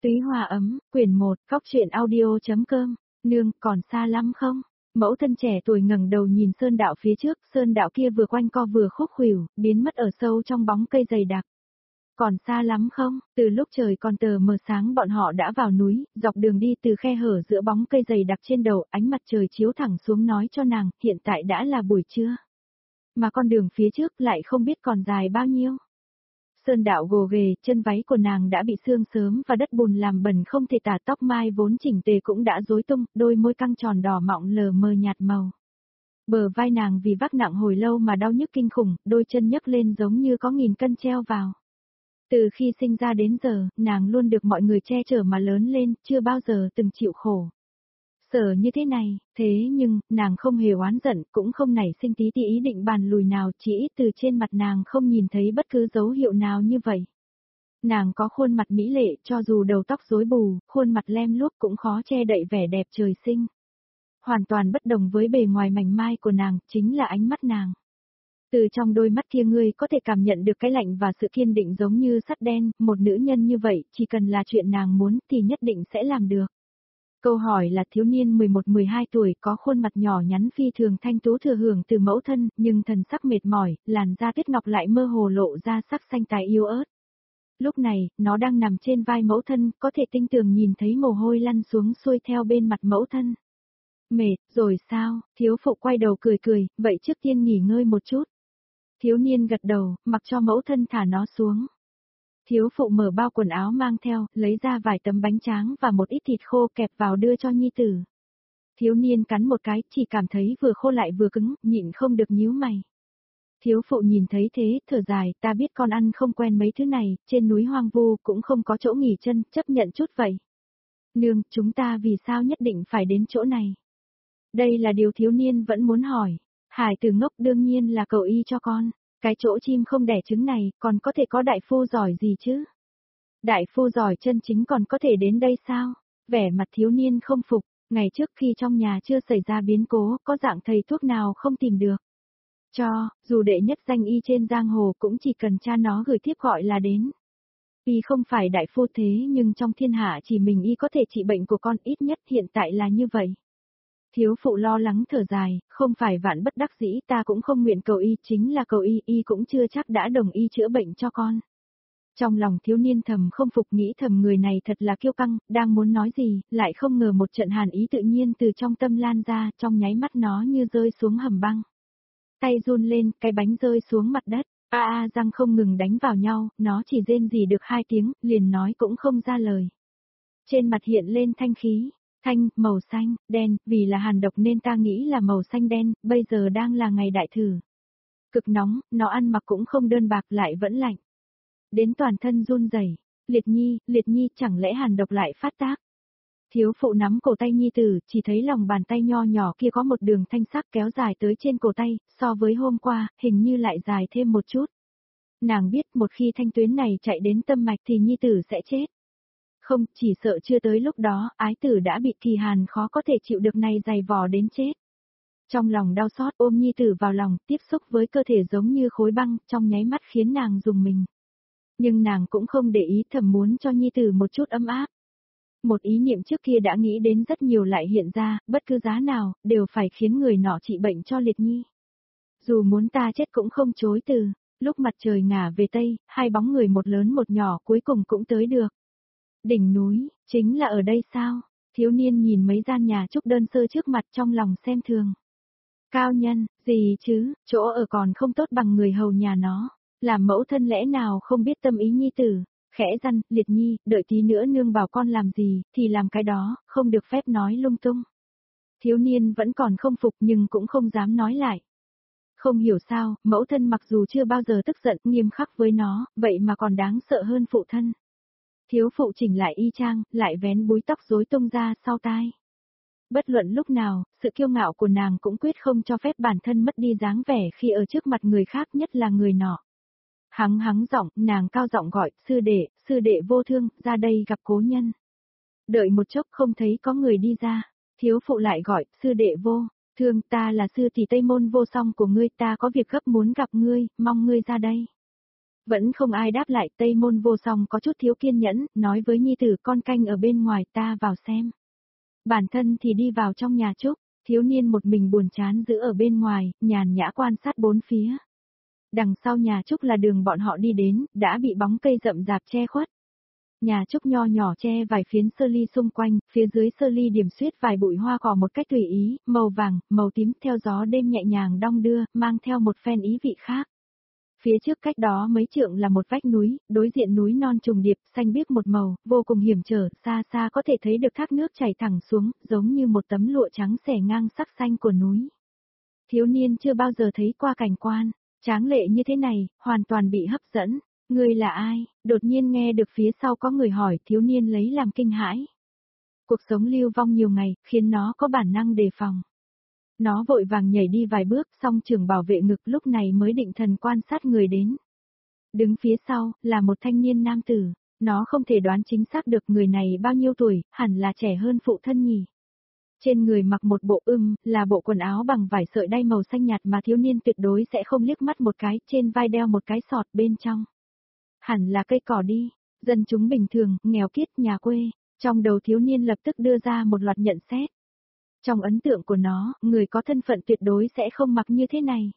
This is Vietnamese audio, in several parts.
Túy Hòa ấm, quyển 1, Cóc truyện audio.com, nương, còn xa lắm không? Mẫu thân trẻ tuổi ngẩng đầu nhìn sơn đạo phía trước, sơn đạo kia vừa quanh co vừa khúc khuỷu, biến mất ở sâu trong bóng cây dày đặc. Còn xa lắm không? Từ lúc trời còn tờ mờ sáng bọn họ đã vào núi, dọc đường đi từ khe hở giữa bóng cây dày đặc trên đầu, ánh mặt trời chiếu thẳng xuống nói cho nàng, hiện tại đã là buổi trưa. Mà con đường phía trước lại không biết còn dài bao nhiêu. Sơn đạo gồ ghề, chân váy của nàng đã bị sương sớm và đất bùn làm bẩn không thể tả, tóc mai vốn chỉnh tề cũng đã rối tung, đôi môi căng tròn đỏ mọng lờ mờ nhạt màu. Bờ vai nàng vì vác nặng hồi lâu mà đau nhức kinh khủng, đôi chân nhấc lên giống như có 1000 cân treo vào. Từ khi sinh ra đến giờ, nàng luôn được mọi người che chở mà lớn lên, chưa bao giờ từng chịu khổ. Sở như thế này, thế nhưng, nàng không hề oán giận, cũng không nảy sinh tí tí ý định bàn lùi nào, chỉ ít từ trên mặt nàng không nhìn thấy bất cứ dấu hiệu nào như vậy. Nàng có khuôn mặt mỹ lệ, cho dù đầu tóc rối bù, khuôn mặt lem luốc cũng khó che đậy vẻ đẹp trời sinh. Hoàn toàn bất đồng với bề ngoài mảnh mai của nàng, chính là ánh mắt nàng. Từ trong đôi mắt kia ngươi có thể cảm nhận được cái lạnh và sự kiên định giống như sắt đen, một nữ nhân như vậy, chỉ cần là chuyện nàng muốn thì nhất định sẽ làm được. Câu hỏi là thiếu niên 11-12 tuổi có khuôn mặt nhỏ nhắn phi thường thanh tú thừa hưởng từ mẫu thân, nhưng thần sắc mệt mỏi, làn da tuyết ngọc lại mơ hồ lộ ra sắc xanh tái yếu ớt. Lúc này, nó đang nằm trên vai mẫu thân, có thể tinh tường nhìn thấy mồ hôi lăn xuống xuôi theo bên mặt mẫu thân. Mệt, rồi sao? Thiếu phụ quay đầu cười cười, vậy trước tiên nghỉ ngơi một chút. Thiếu niên gật đầu, mặc cho mẫu thân thả nó xuống. Thiếu phụ mở bao quần áo mang theo, lấy ra vài tấm bánh tráng và một ít thịt khô kẹp vào đưa cho nhi tử. Thiếu niên cắn một cái, chỉ cảm thấy vừa khô lại vừa cứng, nhịn không được nhíu mày. Thiếu phụ nhìn thấy thế, thở dài, ta biết con ăn không quen mấy thứ này, trên núi hoang vu cũng không có chỗ nghỉ chân, chấp nhận chút vậy. Nương, chúng ta vì sao nhất định phải đến chỗ này? Đây là điều thiếu niên vẫn muốn hỏi. Hải tử ngốc đương nhiên là cầu y cho con. Cái chỗ chim không đẻ trứng này, còn có thể có đại phu giỏi gì chứ? Đại phu giỏi chân chính còn có thể đến đây sao? Vẻ mặt thiếu niên không phục, ngày trước khi trong nhà chưa xảy ra biến cố, có dạng thầy thuốc nào không tìm được. Dù đệ nhất danh y trên giang hồ cũng chỉ cần cha nó gửi thiếp gọi là đến. Y không phải đại phu thế nhưng trong thiên hạ chỉ mình y có thể trị bệnh của con, ít nhất hiện tại là như vậy. Thiếu phụ lo lắng thở dài, không phải vạn bất đắc dĩ ta cũng không nguyện cầu y, chính là cầu y, y cũng chưa chắc đã đồng ý chữa bệnh cho con. Trong lòng thiếu niên thầm không phục, nghĩ thầm người này thật là kiêu căng, đang muốn nói gì, lại không ngờ một trận hàn ý tự nhiên từ trong tâm lan ra, trong nháy mắt nó như rơi xuống hầm băng. Tay run lên, cái bánh rơi xuống mặt đất, răng không ngừng đánh vào nhau, nó chỉ rên rỉ được 2 tiếng, liền nói cũng không ra lời. Trên mặt hiện lên thanh khí. Thanh, màu xanh, đen, vì là hàn độc nên ta nghĩ là màu xanh đen, bây giờ đang là ngày đại thử. Cực nóng, nó ăn mặc cũng không đơn bạc lại vẫn lạnh. Đến toàn thân run rẩy. Liệt nhi, chẳng lẽ hàn độc lại phát tác? Thiếu phụ nắm cổ tay nhi tử, chỉ thấy lòng bàn tay nho nhỏ kia có một đường thanh sắc kéo dài tới trên cổ tay, so với hôm qua, hình như lại dài thêm một chút. Nàng biết một khi thanh tuyến này chạy đến tâm mạch thì nhi tử sẽ chết. Không, chỉ sợ chưa tới lúc đó, ái tử đã bị kỳ hàn khó có thể chịu được này dày vò đến chết. Trong lòng đau xót ôm nhi tử vào lòng, tiếp xúc với cơ thể giống như khối băng, trong nháy mắt khiến nàng rùng mình. Nhưng nàng cũng không để ý, thầm muốn cho nhi tử một chút ấm áp. Một ý niệm trước kia đã nghĩ đến rất nhiều lại hiện ra, bất cứ giá nào, đều phải khiến người nọ trị bệnh cho Liệt nhi. Dù muốn ta chết cũng không chối từ, lúc mặt trời ngả về tây, 2 bóng người một lớn một nhỏ cuối cùng cũng tới được. Đỉnh núi, chính là ở đây sao? Thiếu niên nhìn mấy gian nhà trúc đơn sơ trước mặt trong lòng xem thường. Cao nhân, gì chứ, chỗ ở còn không tốt bằng người hầu nhà nó. Làm mẫu thân lẽ nào không biết tâm ý nhi tử, khẽ răn, Liệt nhi, đợi tí nữa nương bảo con làm gì, thì làm cái đó, không được phép nói lung tung. Thiếu niên vẫn còn không phục nhưng cũng không dám nói lại. Không hiểu sao, mẫu thân mặc dù chưa bao giờ tức giận nghiêm khắc với nó, vậy mà còn đáng sợ hơn phụ thân. Thiếu phụ chỉnh lại y chang, lại vén búi tóc rối tung ra sau tai. Bất luận lúc nào, sự kiêu ngạo của nàng cũng quyết không cho phép bản thân mất đi dáng vẻ khi ở trước mặt người khác, nhất là người nọ. Hắng giọng, nàng cao giọng gọi, sư đệ vô thương, ra đây gặp cố nhân. Đợi một chốc không thấy có người đi ra, thiếu phụ lại gọi, sư đệ vô, thương, ta là sư tỷ Tây Môn Vô Song của ngươi, ta có việc gấp muốn gặp ngươi, mong ngươi ra đây. Vẫn không ai đáp lại, Tây Môn Vô Song có chút thiếu kiên nhẫn, nói với nhi tử con canh ở bên ngoài ta vào xem. Bản thân thì đi vào trong nhà Trúc, thiếu niên một mình buồn chán giữ ở bên ngoài, nhàn nhã quan sát bốn phía. Đằng sau nhà Trúc là đường bọn họ đi đến, đã bị bóng cây rậm rạp che khuất. Nhà Trúc nho nhỏ che vài phiến sơ ly xung quanh, phía dưới sơ ly điểm xuyết vài bụi hoa cỏ một cách tùy ý, màu vàng, màu tím theo gió đêm nhẹ nhàng đong đưa, mang theo một phen ý vị khác. Phía trước cách đó mấy trượng là một vách núi, đối diện núi non trùng điệp, xanh biếc một màu, vô cùng hiểm trở, xa xa có thể thấy được thác nước chảy thẳng xuống, giống như một tấm lụa trắng xẻ ngang sắc xanh của núi. Thiếu niên chưa bao giờ thấy qua cảnh quan, tráng lệ như thế này, hoàn toàn bị hấp dẫn. Ngươi là ai? Đột nhiên nghe được phía sau có người hỏi, thiếu niên lấy làm kinh hãi. Cuộc sống lưu vong nhiều ngày, khiến nó có bản năng đề phòng. Nó vội vàng nhảy đi vài bước, song trưởng bảo vệ ngực lúc này mới định thần quan sát người đến. Đứng phía sau, là một thanh niên nam tử. Nó không thể đoán chính xác được người này bao nhiêu tuổi, hẳn là trẻ hơn phụ thân nhỉ. Trên người mặc một bộ là bộ quần áo bằng vải sợi đay màu xanh nhạt mà thiếu niên tuyệt đối sẽ không liếc mắt một cái, trên vai đeo một cái sọt bên trong. Hẳn là cây cỏ đi, dân chúng bình thường, nghèo kiết, nhà quê, trong đầu thiếu niên lập tức đưa ra một loạt nhận xét. Trong ấn tượng của nó, người có thân phận tuyệt đối sẽ không mặc như thế này.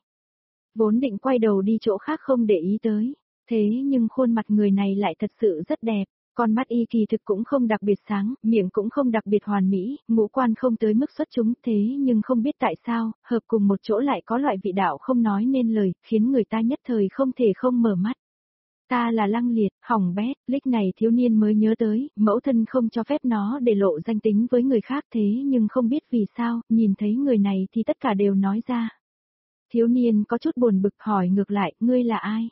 Vốn định quay đầu đi chỗ khác không để ý tới, thế nhưng khuôn mặt người này lại thật sự rất đẹp, con mắt y kỳ thực cũng không đặc biệt sáng, miệng cũng không đặc biệt hoàn mỹ, ngũ quan không tới mức xuất chúng thế nhưng không biết tại sao, hợp cùng một chỗ lại có loại vị đạo không nói nên lời, khiến người ta nhất thời không thể không mở mắt. Ta là Lăng Liệt, hỏng bét, lúc này thiếu niên mới nhớ tới, mẫu thân không cho phép nó để lộ danh tính với người khác thế nhưng không biết vì sao, nhìn thấy người này thì tất cả đều nói ra. Thiếu niên có chút buồn bực hỏi ngược lại, ngươi là ai?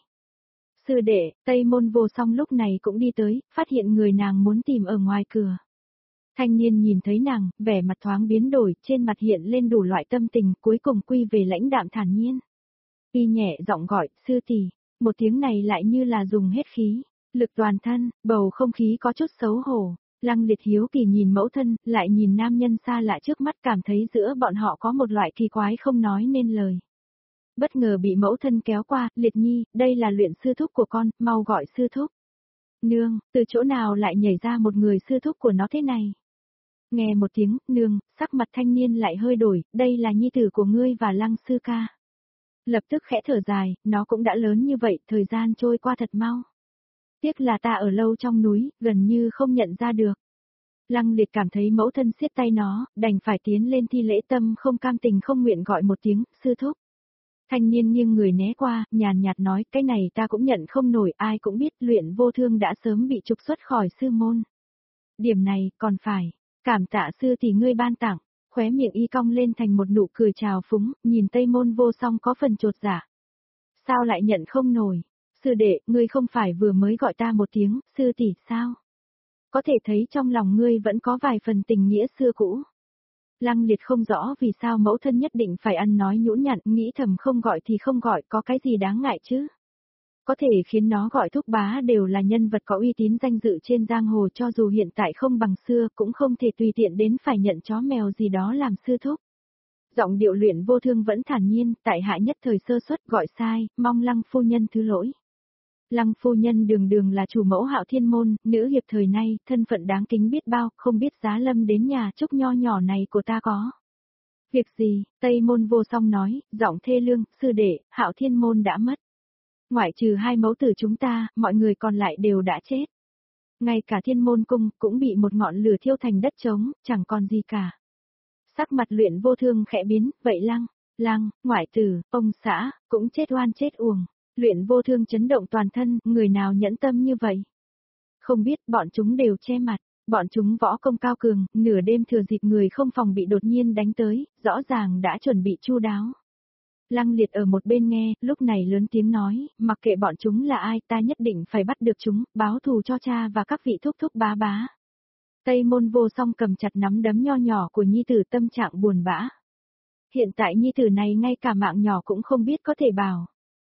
Sư đệ, Tây Môn Vô Song lúc này cũng đi tới, phát hiện người nàng muốn tìm ở ngoài cửa. Thanh niên nhìn thấy nàng, vẻ mặt thoáng biến đổi, trên mặt hiện lên đủ loại tâm tình, cuối cùng quy về lãnh đạm thản nhiên. Y nhẹ giọng gọi, sư tỷ. Một tiếng này lại như là dùng hết khí, lực toàn thân, bầu không khí có chút xấu hổ. Lăng Liệt hiếu kỳ nhìn mẫu thân, lại nhìn nam nhân xa lạ trước mắt cảm thấy giữa bọn họ có một loại kỳ quái không nói nên lời. Bất ngờ bị mẫu thân kéo qua, Liệt nhi, đây là luyện sư thúc của con, mau gọi sư thúc. Nương, từ chỗ nào lại nhảy ra một người sư thúc của nó thế này? Nghe một tiếng, nương, sắc mặt thanh niên lại hơi đổi, đây là nhi tử của ngươi và Lăng sư ca. Lập tức khẽ thở dài, nó cũng đã lớn như vậy, thời gian trôi qua thật mau. Tiếc là ta ở lâu trong núi, gần như không nhận ra được. Lăng Liệt cảm thấy mẫu thân siết tay nó, đành phải tiến lên thi lễ tâm không cam tình không nguyện gọi một tiếng, sư thúc. Thanh niên nghiêng người né qua, nhàn nhạt nói, cái này ta cũng nhận không nổi, ai cũng biết Luyện Vô Thương đã sớm bị trục xuất khỏi sư môn. Điểm này, còn phải, cảm tạ sư thì ngươi ban tặng. Khóe miệng y cong lên thành một nụ cười trào phúng, nhìn Tây Môn Vô Song có phần chột dạ. Sao lại nhận không nổi? Sư đệ, ngươi không phải vừa mới gọi ta một tiếng, sư tỷ sao? Có thể thấy trong lòng ngươi vẫn có vài phần tình nghĩa xưa cũ. Lăng Liệt không rõ vì sao mẫu thân nhất định phải ăn nói nhũn nhặn, nghĩ thầm không gọi thì không gọi, có cái gì đáng ngại chứ? Có thể khiến nó gọi thúc bá đều là nhân vật có uy tín danh dự trên giang hồ cho dù hiện tại không bằng xưa cũng không thể tùy tiện đến phải nhận chó mèo gì đó làm sư thúc. Giọng điệu Luyện Vô Thương vẫn thản nhiên, tại hạ nhất thời sơ suất gọi sai, mong Lăng phu nhân thứ lỗi. Lăng phu nhân đường đường là chủ mẫu Hạo Thiên môn, nữ hiệp thời nay, thân phận đáng kính biết bao, không biết giá lâm đến nhà Trúc nho nhỏ này của ta có. Việc gì? Tây Môn Vô Song nói, giọng thê lương, sư đệ, Hạo Thiên môn đã mất. Ngoại trừ hai mẫu tử chúng ta, mọi người còn lại đều đã chết. Ngay cả Thiên Môn Cung cũng bị một ngọn lửa thiêu thành đất trống, chẳng còn gì cả. Sắc mặt Luyện Vô Thương khẽ biến, vậy Lăng, ngoại tử, ông xã, cũng chết oan chết uổng. Luyện Vô Thương chấn động toàn thân, người nào nhẫn tâm như vậy? Không biết, bọn chúng đều che mặt, bọn chúng võ công cao cường, nửa đêm thừa dịp người không phòng bị đột nhiên đánh tới, rõ ràng đã chuẩn bị chu đáo. Lăng Liệt ở một bên nghe, lúc này lớn tiếng nói, mặc kệ bọn chúng là ai, ta nhất định phải bắt được chúng, báo thù cho cha và các vị thúc thúc bá bá. Tây Môn Vô Song cầm chặt nắm đấm nho nhỏ của nhi tử, tâm trạng buồn bã. Hiện tại nhi tử này ngay cả mạng nhỏ cũng không biết có thể bảo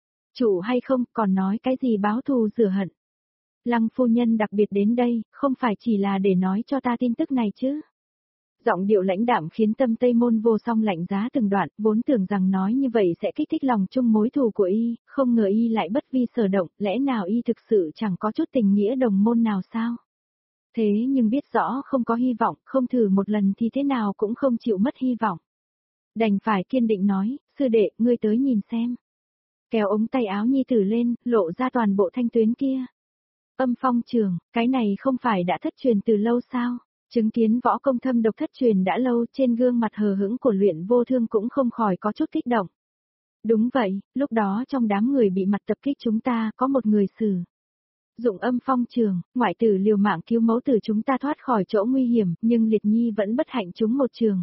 chủ hay không, còn nói cái gì báo thù rửa hận. Lăng phu nhân đặc biệt đến đây, không phải chỉ là để nói cho ta tin tức này chứ. Giọng điệu lãnh đạm khiến tâm Tây Môn Vô Song lạnh giá từng đoạn, vốn tưởng rằng nói như vậy sẽ kích thích lòng chung mối thù của y, không ngờ y lại bất vi sở động, lẽ nào y thực sự chẳng có chút tình nghĩa đồng môn nào sao? Thế nhưng biết rõ không có hy vọng, không thử một lần thì thế nào cũng không chịu mất hy vọng. Đành phải kiên định nói, sư đệ, ngươi tới nhìn xem. Kéo ống tay áo nhi tử lên, lộ ra toàn bộ thanh tuyến kia. Âm Phong trường, cái này không phải đã thất truyền từ lâu sao? Chứng kiến võ công thâm độc thất truyền đã lâu, trên gương mặt hờ hững của Luyện Vô Thương cũng không khỏi có chút kích động. Đúng vậy, lúc đó trong đám người bị mặt tập kích chúng ta có một người sử dụng âm phong trường, ngoại tử liều mạng cứu mẫu tử chúng ta thoát khỏi chỗ nguy hiểm, nhưng Liệt Nhi vẫn bất hạnh trúng một trường.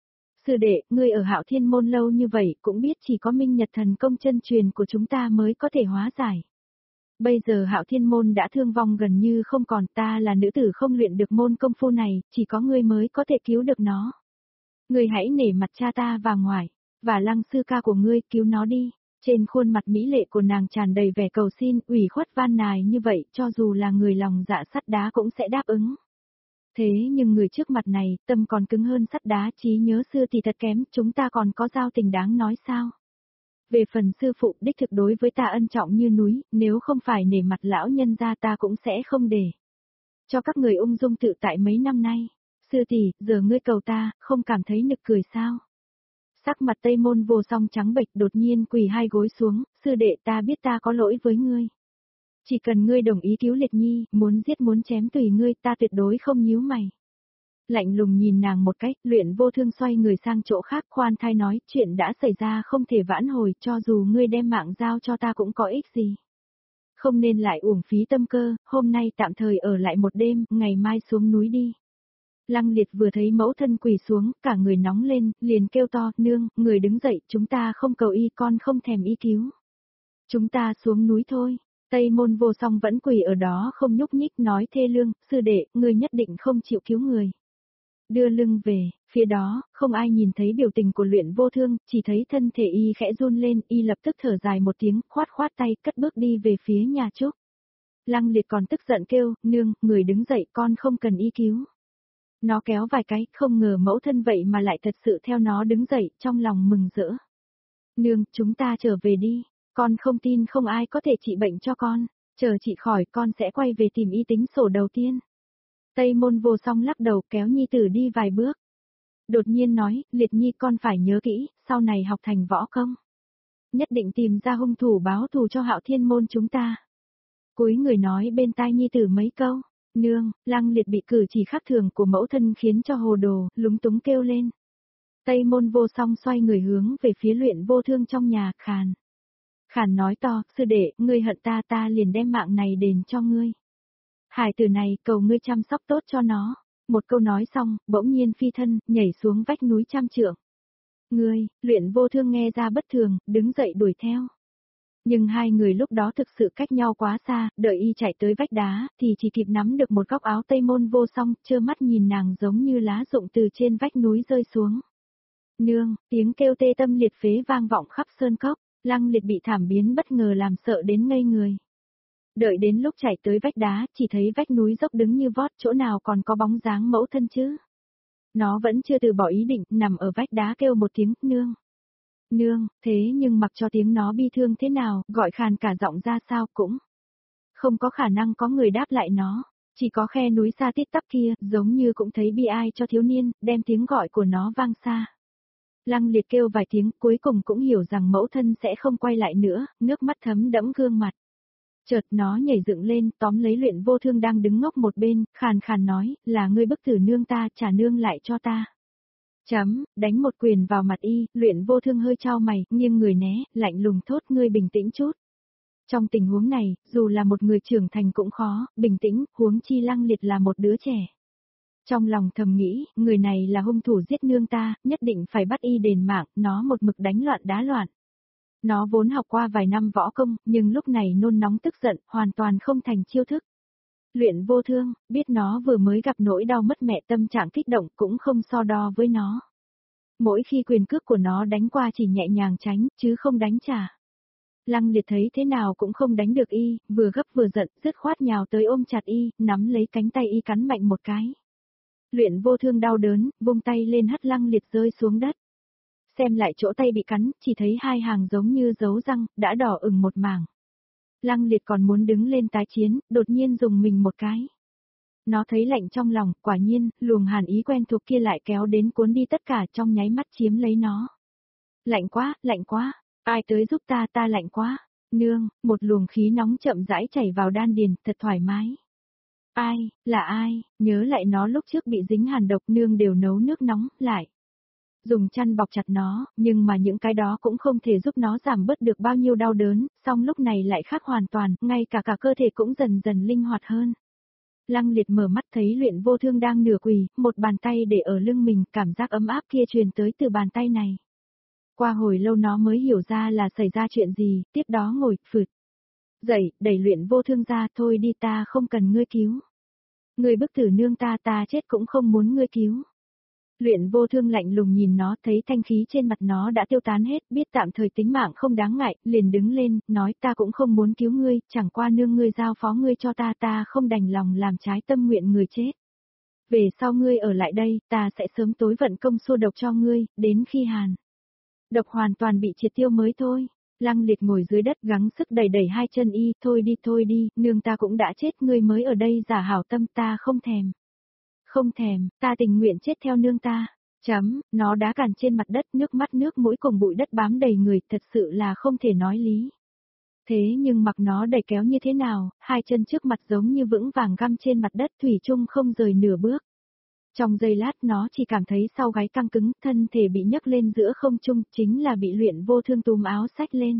Sư đệ, ngươi ở Hạo Thiên môn lâu như vậy cũng biết chỉ có Minh Nhật thần công chân truyền của chúng ta mới có thể hóa giải. Bây giờ Hạo Thiên môn đã thương vong gần như không còn, ta là nữ tử không luyện được môn công phu này, chỉ có ngươi mới có thể cứu được nó. Ngươi hãy nể mặt cha ta và ngoại, và Lăng sư ca của ngươi cứu nó đi. Trên khuôn mặt mỹ lệ của nàng tràn đầy vẻ cầu xin, ủy khuất van nài như vậy, cho dù là người lòng dạ sắt đá cũng sẽ đáp ứng. Thế nhưng người trước mặt này, tâm còn cứng hơn sắt đá, trí nhớ xưa thì thật kém, chúng ta còn có giao tình đáng nói sao? Về phần sư phụ đích thực đối với ta ân trọng như núi, nếu không phải nể mặt lão nhân gia ta cũng sẽ không để cho các người ung dung tự tại mấy năm nay. Sư tỷ, giờ ngươi cầu ta, không cảm thấy nực cười sao? Sắc mặt Tây Môn Vô Song trắng bệch đột nhiên quỳ hai gối xuống, sư đệ ta biết ta có lỗi với ngươi. Chỉ cần ngươi đồng ý cứu Liệt Nhi, muốn giết muốn chém tùy ngươi, ta tuyệt đối không nhíu mày. Lạnh lùng nhìn nàng một cách, Luyện Vô Thương xoay người sang chỗ khác khoan thai nói, chuyện đã xảy ra không thể vãn hồi, cho dù ngươi đem mạng giao cho ta cũng có ích gì. Không nên lại uổng phí tâm cơ, hôm nay tạm thời ở lại một đêm, ngày mai xuống núi đi. Lăng Liệt vừa thấy mẫu thân quỳ xuống, cả người nóng lên, liền kêu to, nương, người đứng dậy, chúng ta không cầu y, con không thèm y cứu. Chúng ta xuống núi thôi. Tây Môn Vô Song vẫn quỳ ở đó không nhúc nhích nói thê lương, sư đệ, ngươi nhất định không chịu cứu người. Đưa lưng về, phía đó, không ai nhìn thấy biểu tình của Luyện Vô Thương, chỉ thấy thân thể y khẽ run lên, y lập tức thở dài một tiếng, khoát khoát tay, cất bước đi về phía nhà Trúc. Lăng Liệt còn tức giận kêu, nương, người đứng dậy, con không cần y cứu. Nó kéo vài cái, không ngờ mẫu thân vậy mà lại thật sự theo nó đứng dậy, trong lòng mừng rỡ. Nương, chúng ta trở về đi, con không tin không ai có thể trị bệnh cho con, chờ trị khỏi con sẽ quay về tìm y tính sổ đầu tiên. Tây Môn Vô Song lắc đầu kéo nhi tử đi vài bước. Đột nhiên nói, Liệt Nhi con phải nhớ kỹ, sau này học thành võ công. Nhất định tìm ra hung thủ báo thù cho Hạo Thiên môn chúng ta. Cúi người nói bên tai nhi tử mấy câu. Nương, Lăng Liệt bị cử chỉ khác thường của mẫu thân khiến cho hồ đồ, lúng túng kêu lên. Tây Môn Vô Song xoay người hướng về phía Luyện Vô Thương trong nhà, khàn. Khàn nói to, sư đệ, ngươi hận ta ta liền đem mạng này đền cho ngươi. Hải tử này cầu ngươi chăm sóc tốt cho nó. Một câu nói xong, bỗng nhiên phi thân, nhảy xuống vách núi trăm trượng. Ngươi, Luyện Vô Thương nghe ra bất thường, đứng dậy đuổi theo. Nhưng hai người lúc đó thực sự cách nhau quá xa, đợi y chạy tới vách đá, thì chỉ kịp nắm được một góc áo Tây Môn Vô Song, trơ mắt nhìn nàng giống như lá rụng từ trên vách núi rơi xuống. Nương, tiếng kêu tê tâm liệt phế vang vọng khắp sơn cốc, Lăng Liệt bị thảm biến bất ngờ làm sợ đến ngây người. Đợi đến lúc chạy tới vách đá, chỉ thấy vách núi dốc đứng như vót, chỗ nào còn có bóng dáng mẫu thân chứ. Nó vẫn chưa từ bỏ ý định, nằm ở vách đá kêu một tiếng, nương. Nương, thế nhưng mặc cho tiếng nó bi thương thế nào, gọi khàn cả giọng ra sao cũng không có khả năng có người đáp lại nó, chỉ có khe núi xa tít tắp kia, giống như cũng thấy bi ai cho thiếu niên, đem tiếng gọi của nó vang xa. Lăng Liệt kêu vài tiếng, cuối cùng cũng hiểu rằng mẫu thân sẽ không quay lại nữa, nước mắt thấm đẫm gương mặt. Chợt nó nhảy dựng lên, tóm lấy Luyện Vô Thương đang đứng ngốc một bên, khàn khàn nói, là ngươi bức tử nương ta, trả nương lại cho ta. Đánh một quyền vào mặt y, Luyện Vô Thương hơi chau mày, nghiêng người né, lạnh lùng thốt, ngươi bình tĩnh chút. Trong tình huống này, dù là một người trưởng thành cũng khó, bình tĩnh, huống chi Lăng Liệt là một đứa trẻ. Trong lòng thầm nghĩ, người này là hung thủ giết nương ta, nhất định phải bắt y đền mạng, nó một mực đánh loạn đá loạn. Nó vốn học qua vài năm võ công, nhưng lúc này nôn nóng tức giận, hoàn toàn không thành chiêu thức. Luyện Vô Thương, biết nó vừa mới gặp nỗi đau mất mẹ, tâm trạng kích động cũng không so đo với nó. Mỗi khi quyền cước của nó đánh qua chỉ nhẹ nhàng tránh, chứ không đánh trả. Lăng Liệt thấy thế nào cũng không đánh được y, vừa gấp vừa giận, dứt khoát nhào tới ôm chặt y, nắm lấy cánh tay y cắn mạnh một cái. Luyện vô thương đau đớn, vung tay lên hất Lăng Liệt rơi xuống đất. Xem lại chỗ tay bị cắn, chỉ thấy hai hàng giống như dấu răng, đã đỏ ửng một mảng. Lăng Liệt còn muốn đứng lên tái chiến, đột nhiên dùng mình một cái. Nó thấy lạnh trong lòng, quả nhiên, luồng hàn ý quen thuộc kia lại kéo đến cuốn đi tất cả trong nháy mắt chiếm lấy nó. Lạnh quá, ai tới giúp ta lạnh quá. Nương, một luồng khí nóng chậm rãi chảy vào đan điền, thật thoải mái. Là ai, nhớ lại nó lúc trước bị dính hàn độc nương đều nấu nước nóng, lại. Dùng chăn bọc chặt nó, nhưng mà những cái đó cũng không thể giúp nó giảm bớt được bao nhiêu đau đớn, song lúc này lại khác hoàn toàn, ngay cả cơ thể cũng dần dần linh hoạt hơn. Lăng Liệt mở mắt thấy Luyện Vô Thương đang nửa quỳ, một bàn tay để ở lưng mình, cảm giác ấm áp kia truyền tới từ bàn tay này. Qua hồi lâu nó mới hiểu ra là xảy ra chuyện gì, tiếp đó ngồi, phượt. Dậy, đẩy Luyện Vô Thương ra, thôi đi ta không cần ngươi cứu. Ngươi bức tử nương ta chết cũng không muốn ngươi cứu. Luyện Vô Thương lạnh lùng nhìn nó, thấy thanh khí trên mặt nó đã tiêu tán hết, biết tạm thời tính mạng không đáng ngại, liền đứng lên, nói ta cũng không muốn cứu ngươi, chẳng qua nương ngươi giao phó ngươi cho ta không đành lòng làm trái tâm nguyện người chết. Về sau ngươi ở lại đây, ta sẽ sớm tối vận công xua độc cho ngươi, đến khi hàn độc hoàn toàn bị triệt tiêu mới thôi. Lăng Liệt ngồi dưới đất gắng sức đẩy hai chân y, thôi đi, nương ta cũng đã chết, ngươi mới ở đây giả hảo tâm, ta không thèm. Không thèm, ta tình nguyện chết theo nương ta. Nó đá cằn trên mặt đất, nước mắt nước mũi cùng bụi đất bám đầy người, thật sự là không thể nói lý. Thế nhưng mặc nó đẩy kéo như thế nào, hai chân trước mặt giống như vững vàng găm trên mặt đất, thủy chung không rời nửa bước. Trong giây lát nó chỉ cảm thấy sau gáy căng cứng, thân thể bị nhấc lên giữa không trung, chính là bị Luyện Vô Thương túm áo xách lên.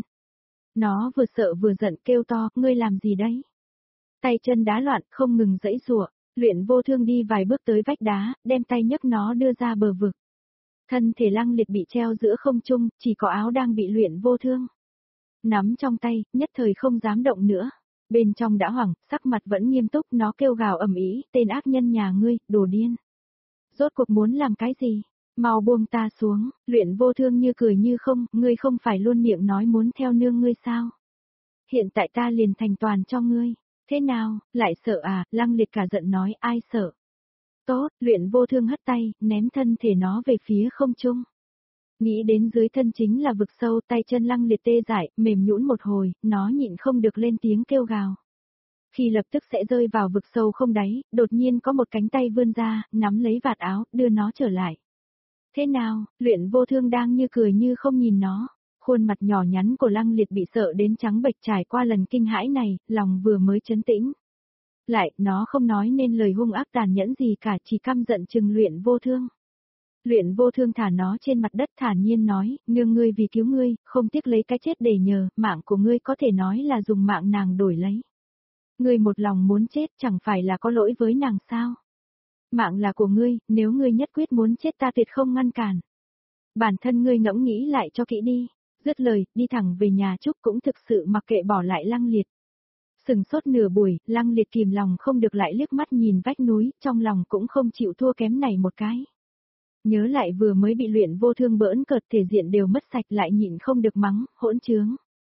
Nó vừa sợ vừa giận kêu to, ngươi làm gì đấy? Tay chân đá loạn, không ngừng giãy giụa. Luyện Vô Thương đi vài bước tới vách đá, đem tay nhấc nó đưa ra bờ vực. Thân thể Lăng Liệt bị treo giữa không trung, chỉ có áo đang bị Luyện Vô Thương nắm trong tay, nhất thời không dám động nữa. Bên trong đã hoảng, sắc mặt vẫn nghiêm túc, nó kêu gào ầm ĩ, tên ác nhân nhà ngươi, đồ điên. Rốt cuộc muốn làm cái gì? Mau buông ta xuống. Luyện Vô Thương như cười như không, ngươi không phải luôn miệng nói muốn theo nương ngươi sao? Hiện tại ta liền thành toàn cho ngươi. Thế nào, lại sợ à? Lăng Liệt cả giận nói, ai sợ? Tốt, Luyện Vô Thương hất tay, ném thân thể nó về phía không trung. Nghĩ đến dưới thân chính là vực sâu, tay chân Lăng Liệt tê dại, mềm nhũn một hồi, nó nhịn không được lên tiếng kêu gào. Khi lập tức sẽ rơi vào vực sâu không đáy, đột nhiên có một cánh tay vươn ra, nắm lấy vạt áo, đưa nó trở lại. Thế nào, Luyện Vô Thương đang như cười như không nhìn nó. Khuôn mặt nhỏ nhắn của Lăng Liệt bị sợ đến trắng bệch, trải qua lần kinh hãi này, lòng vừa mới trấn tĩnh. Lại, nó không nói nên lời hung ác tàn nhẫn gì cả, chỉ căm giận chừng Luyện Vô Thương. Luyện Vô Thương thả nó trên mặt đất thản nhiên nói, nương ngươi vì cứu ngươi, không tiếc lấy cái chết để nhờ, mạng của ngươi có thể nói là dùng mạng nàng đổi lấy. Ngươi một lòng muốn chết chẳng phải là có lỗi với nàng sao? Mạng là của ngươi, nếu ngươi nhất quyết muốn chết ta tuyệt không ngăn cản. Bản thân ngươi ngẫm nghĩ lại cho kỹ đi. Dứt lời, đi thẳng về nhà Trúc cũng thực sự mặc kệ bỏ lại Lăng Liệt. Sừng sốt nửa buổi, Lăng Liệt kìm lòng không được lại liếc mắt nhìn vách núi, trong lòng cũng không chịu thua kém này một cái. Nhớ lại vừa mới bị Luyện Vô Thương bỡn cợt, thể diện đều mất sạch, lại nhịn không được mắng, hỗn trướng.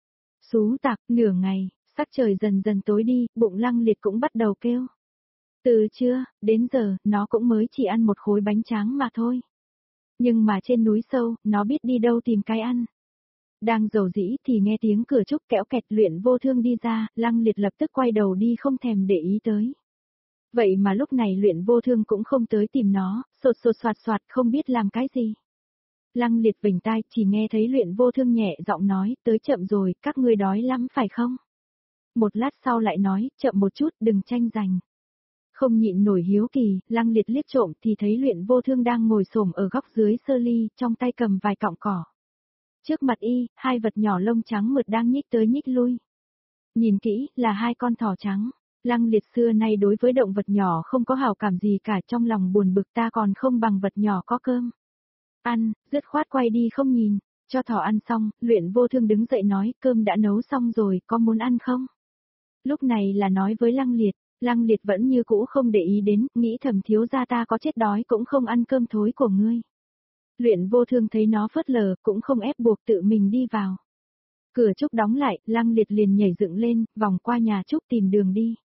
Xú tặc, nửa ngày, sắc trời dần dần tối đi, bụng Lăng Liệt cũng bắt đầu kêu. Từ trưa, đến giờ, nó cũng mới chỉ ăn một khối bánh tráng mà thôi. Nhưng mà trên núi sâu, nó biết đi đâu tìm cái ăn. Đang dầu dĩ thì nghe tiếng cửa Trúc kẽo kẹt, Luyện Vô Thương đi ra, Lăng Liệt lập tức quay đầu đi không thèm để ý tới. Vậy mà lúc này Luyện Vô Thương cũng không tới tìm nó, sột sột soạt soạt không biết làm cái gì. Lăng Liệt vểnh tai, chỉ nghe thấy Luyện Vô Thương nhẹ giọng nói, tới chậm rồi, các ngươi đói lắm phải không? Một lát sau lại nói, chậm một chút, đừng tranh giành. Không nhịn nổi hiếu kỳ, Lăng Liệt liếc trộm thì thấy Luyện Vô Thương đang ngồi xổm ở góc dưới sơ ly, trong tay cầm vài cọng cỏ. Trước mặt y, hai vật nhỏ lông trắng mượt đang nhích tới nhích lui. Nhìn kỹ, là hai con thỏ trắng. Lăng Liệt xưa nay đối với động vật nhỏ không có hảo cảm gì cả, trong lòng buồn bực, ta còn không bằng vật nhỏ có cơm ăn, dứt khoát quay đi không nhìn, cho thỏ ăn xong, Luyện Vô Thương đứng dậy nói, cơm đã nấu xong rồi, có muốn ăn không? Lúc này là nói với Lăng Liệt vẫn như cũ không để ý đến, nghĩ thầm thiếu gia ta có chết đói cũng không ăn cơm thối của ngươi. Luyện Vô Thương thấy nó phớt lờ, cũng không ép buộc tự mình đi vào. Cửa Trúc đóng lại, Lăng Liệt liền nhảy dựng lên, vòng qua nhà Trúc tìm đường đi.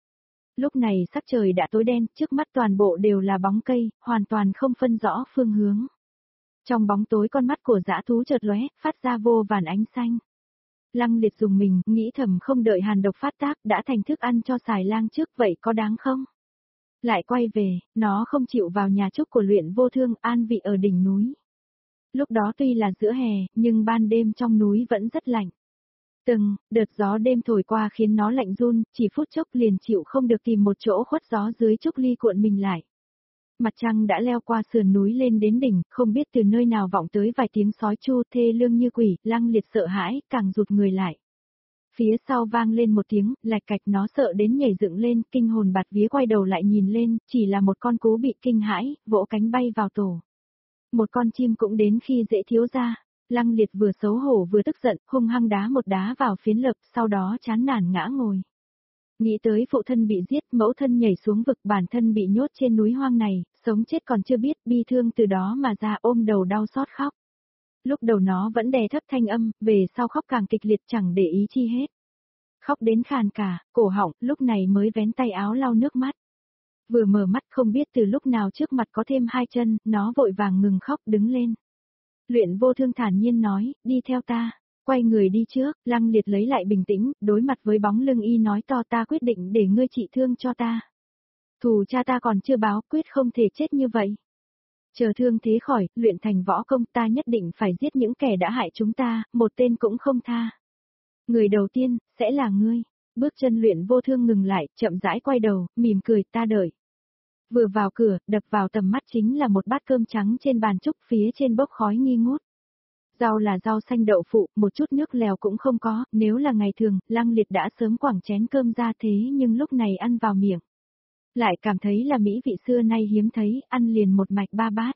Lúc này sắc trời đã tối đen, trước mắt toàn bộ đều là bóng cây, hoàn toàn không phân rõ phương hướng. Trong bóng tối con mắt của dã thú chợt lóe, phát ra vô vàn ánh xanh. Lăng Liệt dùng mình, nghĩ thầm không đợi hàn độc phát tác, đã thành thức ăn cho xài lang trước, vậy có đáng không? Lại quay về, nó không chịu vào nhà trúc của Luyện Vô Thương, an vị ở đỉnh núi. Lúc đó tuy là giữa hè, nhưng ban đêm trong núi vẫn rất lạnh. Từng đợt gió đêm thổi qua khiến nó lạnh run, chỉ phút chốc liền chịu không được tìm một chỗ khuất gió dưới trúc ly cuộn mình lại. Mặt trăng đã leo qua sườn núi lên đến đỉnh, không biết từ nơi nào vọng tới vài tiếng sói chu thê lương như quỷ, Lăng Liệt sợ hãi, càng rụt người lại. Phía sau vang lên một tiếng, lạch cạch, nó sợ đến nhảy dựng lên, kinh hồn bạt vía quay đầu lại nhìn lên, chỉ là một con cú bị kinh hãi, vỗ cánh bay vào tổ. Một con chim cũng đến khi dễ thiếu ra. Lăng Liệt vừa xấu hổ vừa tức giận, hung hăng đá một đá vào phiến lập, sau đó chán nản ngã ngồi. Nghĩ tới phụ thân bị giết, mẫu thân nhảy xuống vực, bản thân bị nhốt trên núi hoang này, sống chết còn chưa biết, bi thương từ đó mà ra, ôm đầu đau xót khóc. Lúc đầu nó vẫn đè thấp thanh âm, về sau khóc càng kịch liệt, chẳng để ý chi hết. Khóc đến khàn cả, cổ họng, lúc này mới vén tay áo lau nước mắt. Vừa mở mắt không biết từ lúc nào trước mặt có thêm hai chân, nó vội vàng ngừng khóc đứng lên. Luyện Vô Thương thản nhiên nói, đi theo ta. Quay người đi trước, Lăng Liệt lấy lại bình tĩnh, đối mặt với bóng lưng y nói to, ta quyết định để ngươi trị thương cho ta. Thù cha ta còn chưa báo, quyết không thể chết như vậy. Chờ thương thế khỏi, luyện thành võ công, ta nhất định phải giết những kẻ đã hại chúng ta, một tên cũng không tha. Người đầu tiên, sẽ là ngươi. Bước chân Luyện Vô Thương ngừng lại, chậm rãi quay đầu, mỉm cười, ta đợi. Vừa vào cửa, đập vào tầm mắt chính là một bát cơm trắng trên bàn trúc, phía trên bốc khói nghi ngút. Rau là rau xanh đậu phụ, một chút nước lèo cũng không có, nếu là ngày thường, Lăng Liệt đã sớm quẳng chén cơm ra, thế nhưng lúc này ăn vào miệng. Lại cảm thấy là mỹ vị xưa nay hiếm thấy, ăn liền một mạch ba bát.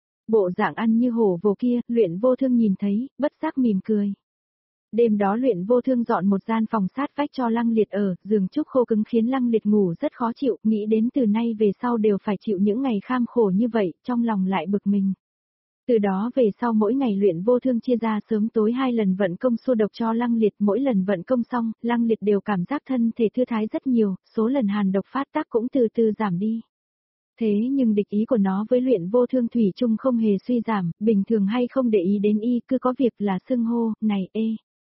Bộ dạng ăn như hổ vồ kia, Luyện Vô Thương nhìn thấy, bất giác mỉm cười. Đêm đó Luyện Vô Thương dọn một gian phòng sát vách cho Lăng Liệt ở, giường trúc khô cứng khiến Lăng Liệt ngủ rất khó chịu, nghĩ đến từ nay về sau đều phải chịu những ngày kham khổ như vậy, trong lòng lại bực mình. Từ đó về sau mỗi ngày Luyện Vô Thương chia ra sớm tối 2 lần vận công xô độc cho Lăng Liệt, mỗi lần vận công xong, Lăng Liệt đều cảm giác thân thể thư thái rất nhiều, số lần hàn độc phát tác cũng từ từ giảm đi. Thế nhưng địch ý của nó với Luyện Vô Thương thủy chung không hề suy giảm, bình thường hay không để ý đến y, cứ có việc là xưng hô, này ê.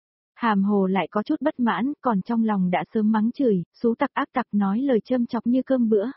Hàm hồ lại có chút bất mãn, còn trong lòng đã sớm mắng chửi, xú tặc ác tặc, nói lời châm chọc như cơm bữa.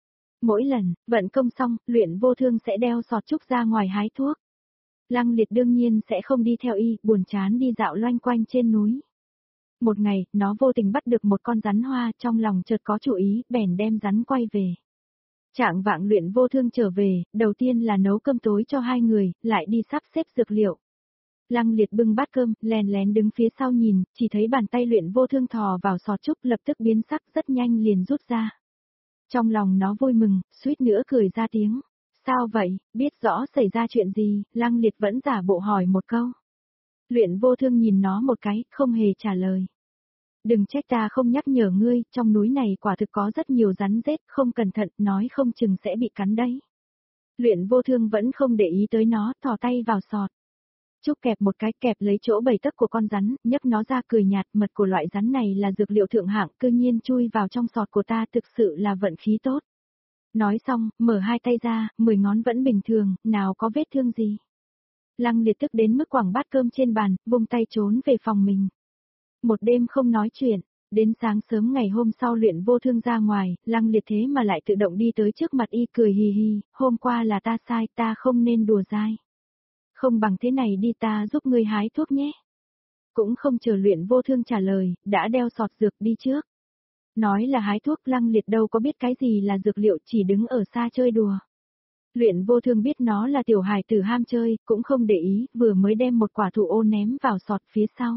Mỗi lần, vận công xong, Luyện Vô Thương sẽ đeo sọt trúc ra ngoài hái thuốc. Lăng Liệt đương nhiên sẽ không đi theo y, buồn chán đi dạo loanh quanh trên núi. Một ngày, nó vô tình bắt được một con rắn hoa, trong lòng chợt có chủ ý, bèn đem rắn quay về. Trạng vạng Luyện Vô Thương trở về, đầu tiên là nấu cơm tối cho 2 người, lại đi sắp xếp dược liệu. Lăng Liệt bưng bát cơm, lén lén đứng phía sau nhìn, chỉ thấy bàn tay Luyện Vô Thương thò vào sọt trúc, lập tức biến sắc, rất nhanh liền rút ra. Trong lòng nó vui mừng, suýt nữa cười ra tiếng. Sao vậy, biết rõ xảy ra chuyện gì, Lăng Liệt vẫn giả bộ hỏi một câu. Luyện Vô Thương nhìn nó một cái, không hề trả lời. Đừng trách ta không nhắc nhở ngươi, trong núi này quả thực có rất nhiều rắn rết, không cẩn thận, nói không chừng sẽ bị cắn đấy. Luyện Vô Thương vẫn không để ý tới nó, thò tay vào sọt. Trúc kẹp một cái, kẹp lấy chỗ 7 tấc của con rắn, nhấc nó ra cười nhạt, mật của loại rắn này là dược liệu thượng hạng, cư nhiên chui vào trong sọt của ta, thực sự là vận khí tốt. Nói xong, mở 2 tay ra, 10 ngón vẫn bình thường, nào có vết thương gì. Lăng Liệt tức đến mức quẳng bát cơm trên bàn, vung tay trốn về phòng mình. Một đêm không nói chuyện, đến sáng sớm ngày hôm sau Luyện Vô Thương ra ngoài, Lăng Liệt thế mà lại tự động đi tới trước mặt y, cười hì hì, hôm qua là ta sai, ta không nên đùa dai. Không bằng thế này đi, ta giúp ngươi hái thuốc nhé. Cũng không chờ Luyện Vô Thương trả lời, đã đeo sọt dược đi trước. Nói là hái thuốc, Lăng Liệt đâu có biết cái gì là dược liệu, chỉ đứng ở xa chơi đùa. Luyện Vô Thương biết nó là tiểu hài tử ham chơi, cũng không để ý, vừa mới đem một quả thụ ô ném vào sọt phía sau.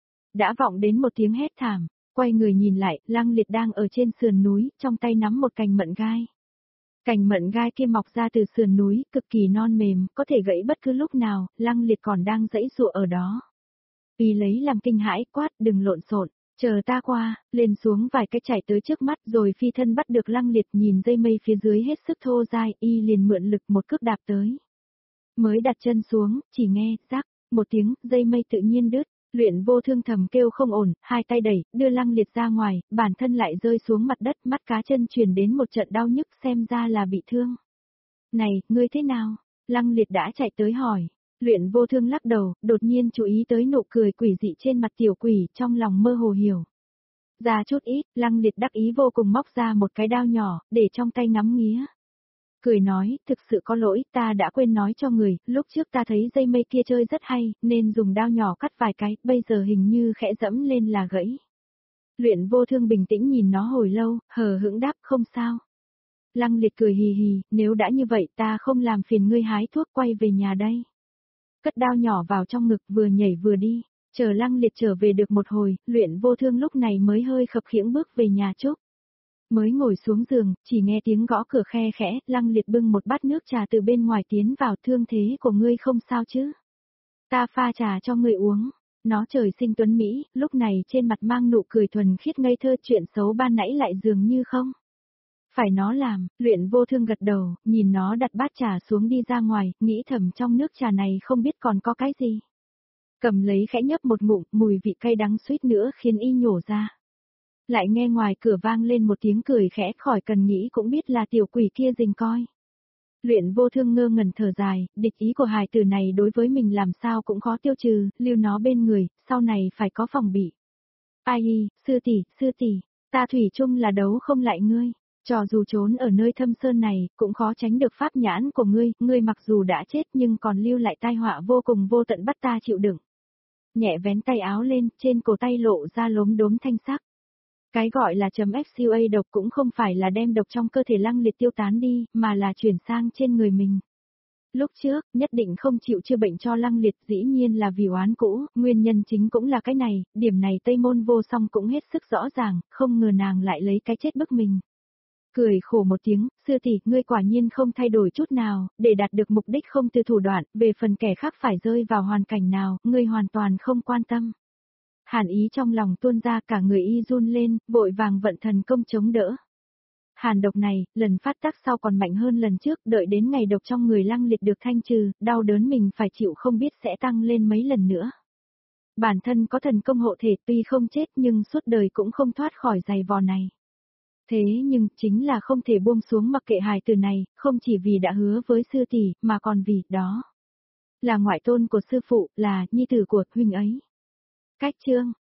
Đã vọng đến một tiếng hét thảm, quay người nhìn lại, Lăng Liệt đang ở trên sườn núi, trong tay nắm một cành mận gai. Cành mận gai kia mọc ra từ sườn núi, cực kỳ non mềm, có thể gãy bất cứ lúc nào, Lăng Liệt còn đang giãy giụa ở đó. Y lấy làm kinh hãi, quát, đừng lộn xộn, chờ ta qua, lên xuống vài cái chạy tới trước mắt rồi phi thân bắt được Lăng Liệt, nhìn dây mây phía dưới hết sức thô dai, y liền mượn lực một cước đạp tới. Mới đặt chân xuống, chỉ nghe, rắc, một tiếng, dây mây tự nhiên đứt. Luyện vô thương thầm kêu không ổn, hai tay đẩy, đưa Lăng Liệt ra ngoài, bản thân lại rơi xuống mặt đất, mắt cá chân truyền đến một trận đau nhức xem ra là bị thương. Này, ngươi thế nào? Lăng Liệt đã chạy tới hỏi. Luyện vô thương lắc đầu, đột nhiên chú ý tới nụ cười quỷ dị trên mặt tiểu quỷ, trong lòng mơ hồ hiểu. Ra chút ít, Lăng Liệt đắc ý vô cùng móc ra một cái đao nhỏ, để trong tay ngắm nghía. Cười nói, thực sự có lỗi, ta đã quên nói cho người, lúc trước ta thấy dây mây kia chơi rất hay, nên dùng đao nhỏ cắt vài cái, bây giờ hình như khẽ dẫm lên là gãy. Luyện vô thương bình tĩnh nhìn nó hồi lâu, hờ hững đáp không sao. Lăng Liệt cười hì hì, nếu đã như vậy ta không làm phiền ngươi hái thuốc quay về nhà đây. Cất đao nhỏ vào trong ngực vừa nhảy vừa đi, chờ Lăng Liệt trở về được một hồi, luyện vô thương lúc này mới hơi khập khiễng bước về nhà Trúc. Mới ngồi xuống giường, chỉ nghe tiếng gõ cửa khe khẽ, Lăng Liệt bưng một bát nước trà từ bên ngoài tiến vào, thương thế của ngươi không sao chứ? Ta pha trà cho ngươi uống. Nó trời sinh tuấn Mỹ, lúc này trên mặt mang nụ cười thuần khiết ngây thơ, chuyện xấu ban nãy lại dường như không. Phải nó làm, luyện vô thương gật đầu, nhìn nó đặt bát trà xuống đi ra ngoài, nghĩ thầm trong nước trà này không biết còn có cái gì. Cầm lấy khẽ nhấp một ngụm, mùi vị cay đắng suýt nữa khiến y nhổ ra. Lại nghe ngoài cửa vang lên một tiếng cười khẽ, khỏi cần nghĩ cũng biết là tiểu quỷ kia rình coi. Luyện vô thương ngơ ngẩn thở dài, địch ý của hài tử này đối với mình làm sao cũng khó tiêu trừ, lưu nó bên người, sau này phải có phòng bị. Ai, sư tỷ, ta thủy chung là đấu không lại ngươi, cho dù trốn ở nơi thâm sơn này, cũng khó tránh được pháp nhãn của ngươi mặc dù đã chết nhưng còn lưu lại tai họa vô cùng vô tận bắt ta chịu đựng. Nhẹ vén tay áo lên, trên cổ tay lộ ra lốm đốm thanh sắc. Cái gọi là chấm FCA độc cũng không phải là đem độc trong cơ thể Lăng Liệt tiêu tán đi, mà là chuyển sang trên người mình. Lúc trước, nhất định không chịu chữa bệnh cho Lăng Liệt, dĩ nhiên là vì oán cũ, nguyên nhân chính cũng là cái này, điểm này Tây Môn Vô Song cũng hết sức rõ ràng, không ngờ nàng lại lấy cái chết bức mình. Cười khổ một tiếng, sư tỷ, ngươi quả nhiên không thay đổi chút nào, để đạt được mục đích không từ thủ đoạn, về phần kẻ khác phải rơi vào hoàn cảnh nào, ngươi hoàn toàn không quan tâm. Hàn ý trong lòng tuôn ra, cả người y run lên, vội vàng vận thần công chống đỡ. Hàn độc này, lần phát tác sau còn mạnh hơn lần trước, đợi đến ngày độc trong người Lăng Liệt được thanh trừ, đau đớn mình phải chịu không biết sẽ tăng lên mấy lần nữa. Bản thân có thần công hộ thể tuy không chết nhưng suốt đời cũng không thoát khỏi giày vò này. Thế nhưng, chính là không thể buông xuống mặc kệ hài từ này, không chỉ vì đã hứa với sư tỷ, mà còn vì, đó là ngoại tôn của sư phụ, là nhi tử của huynh ấy. Cách chương